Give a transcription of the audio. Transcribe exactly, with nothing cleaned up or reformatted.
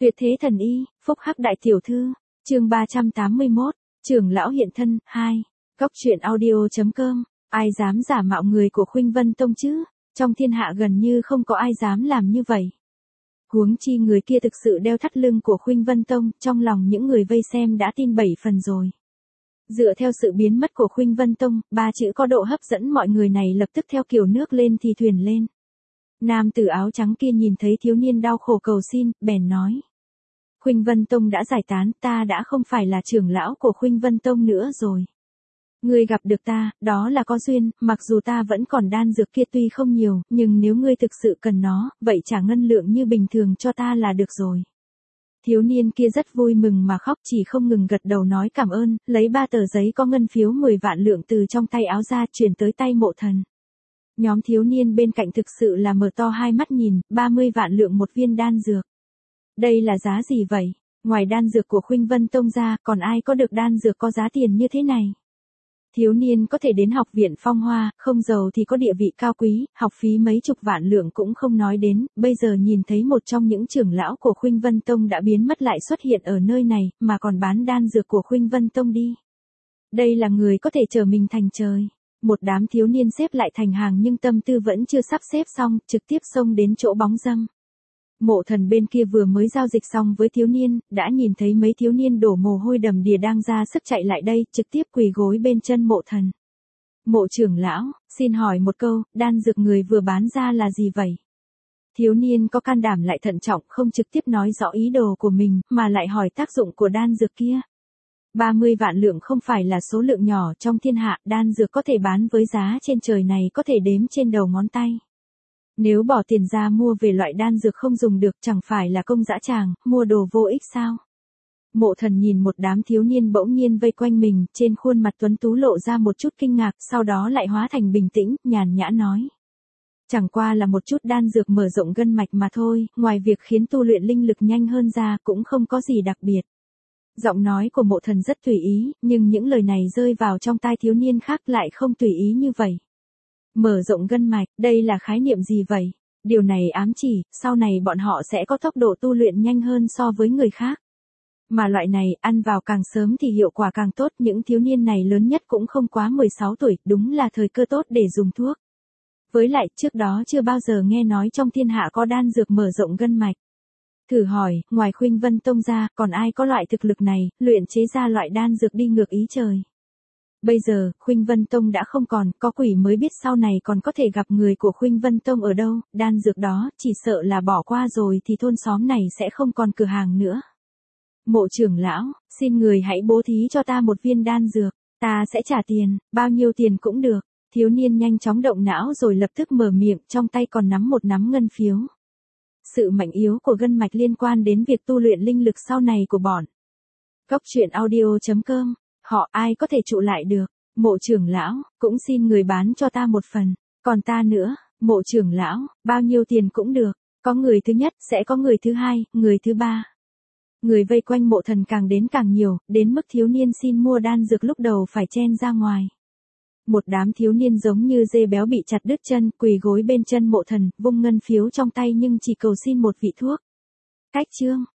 Tuyệt thế thần y, phúc hắc đại tiểu thư, chương ba trăm tám mươi mốt, trưởng lão hiện thân, hai, Cóc truyện audio.com, ai dám giả mạo người của Khuynh Vân Tông chứ, trong thiên hạ gần như không có ai dám làm như vậy. Huống chi người kia thực sự đeo thắt lưng của Khuynh Vân Tông, trong lòng những người vây xem đã tin bảy phần rồi. Dựa theo sự biến mất của Khuynh Vân Tông, ba chữ có độ hấp dẫn mọi người này lập tức theo kiểu nước lên thì thuyền lên. Nam tử áo trắng kia nhìn thấy thiếu niên đau khổ cầu xin, bèn nói. Khuynh Vân Tông đã giải tán, ta đã không phải là trưởng lão của Khuynh Vân Tông nữa rồi. Ngươi gặp được ta, đó là có duyên, mặc dù ta vẫn còn đan dược kia tuy không nhiều, nhưng nếu ngươi thực sự cần nó, vậy trả ngân lượng như bình thường cho ta là được rồi. Thiếu niên kia rất vui mừng mà khóc, chỉ không ngừng gật đầu nói cảm ơn, lấy ba tờ giấy có ngân phiếu mười vạn lượng từ trong tay áo ra chuyển tới tay Mộ Thần. Nhóm thiếu niên bên cạnh thực sự là mở to hai mắt nhìn, ba mươi vạn lượng một viên đan dược. Đây là giá gì vậy? Ngoài đan dược của Khuynh Vân Tông ra, còn ai có được đan dược có giá tiền như thế này? Thiếu niên có thể đến học viện Phong Hoa, không giàu thì có địa vị cao quý, học phí mấy chục vạn lượng cũng không nói đến, bây giờ nhìn thấy một trong những trưởng lão của Khuynh Vân Tông đã biến mất lại xuất hiện ở nơi này, mà còn bán đan dược của Khuynh Vân Tông đi. Đây là người có thể trở mình thành trời. Một đám thiếu niên xếp lại thành hàng nhưng tâm tư vẫn chưa sắp xếp xong, trực tiếp xông đến chỗ bóng dâm. Mộ Thần bên kia vừa mới giao dịch xong với thiếu niên, đã nhìn thấy mấy thiếu niên đổ mồ hôi đầm đìa đang ra sức chạy lại đây, trực tiếp quỳ gối bên chân Mộ Thần. Mộ trưởng lão, xin hỏi một câu, đan dược người vừa bán ra là gì vậy? Thiếu niên có can đảm lại thận trọng, không trực tiếp nói rõ ý đồ của mình, mà lại hỏi tác dụng của đan dược kia. ba mươi vạn lượng không phải là số lượng nhỏ trong thiên hạ, đan dược có thể bán với giá trên trời này có thể đếm trên đầu ngón tay. Nếu bỏ tiền ra mua về loại đan dược không dùng được chẳng phải là công dã tràng, mua đồ vô ích sao? Mộ Thần nhìn một đám thiếu niên bỗng nhiên vây quanh mình, trên khuôn mặt tuấn tú lộ ra một chút kinh ngạc, sau đó lại hóa thành bình tĩnh, nhàn nhã nói. Chẳng qua là một chút đan dược mở rộng gân mạch mà thôi, ngoài việc khiến tu luyện linh lực nhanh hơn ra cũng không có gì đặc biệt. Giọng nói của Mộ Thần rất tùy ý, nhưng những lời này rơi vào trong tai thiếu niên khác lại không tùy ý như vậy. Mở rộng gân mạch, đây là khái niệm gì vậy? Điều này ám chỉ, sau này bọn họ sẽ có tốc độ tu luyện nhanh hơn so với người khác. Mà loại này, ăn vào càng sớm thì hiệu quả càng tốt, những thiếu niên này lớn nhất cũng không quá mười sáu tuổi, đúng là thời cơ tốt để dùng thuốc. Với lại, trước đó chưa bao giờ nghe nói trong thiên hạ có đan dược mở rộng gân mạch. Thử hỏi, ngoài Khuynh Vân Tông ra, còn ai có loại thực lực này, luyện chế ra loại đan dược đi ngược ý trời. Bây giờ, Khuynh Vân Tông đã không còn, có quỷ mới biết sau này còn có thể gặp người của Khuynh Vân Tông ở đâu, đan dược đó, chỉ sợ là bỏ qua rồi thì thôn xóm này sẽ không còn cửa hàng nữa. Mộ trưởng lão, xin người hãy bố thí cho ta một viên đan dược, ta sẽ trả tiền, bao nhiêu tiền cũng được. Thiếu niên nhanh chóng động não rồi lập tức mở miệng, trong tay còn nắm một nắm ngân phiếu. Sự mạnh yếu của gân mạch liên quan đến việc tu luyện linh lực sau này của bọn. Cóc truyện audio.com, họ ai có thể trụ lại được? Mộ trưởng lão, cũng xin người bán cho ta một phần, còn ta nữa, Mộ trưởng lão, bao nhiêu tiền cũng được, có người thứ nhất, sẽ có người thứ hai, người thứ ba. Người vây quanh Mộ Thần càng đến càng nhiều, đến mức thiếu niên xin mua đan dược lúc đầu phải chen ra ngoài. Một đám thiếu niên giống như dê béo bị chặt đứt chân, quỳ gối bên chân Mộ Thần, vung ngân phiếu trong tay nhưng chỉ cầu xin một vị thuốc. Cách chương.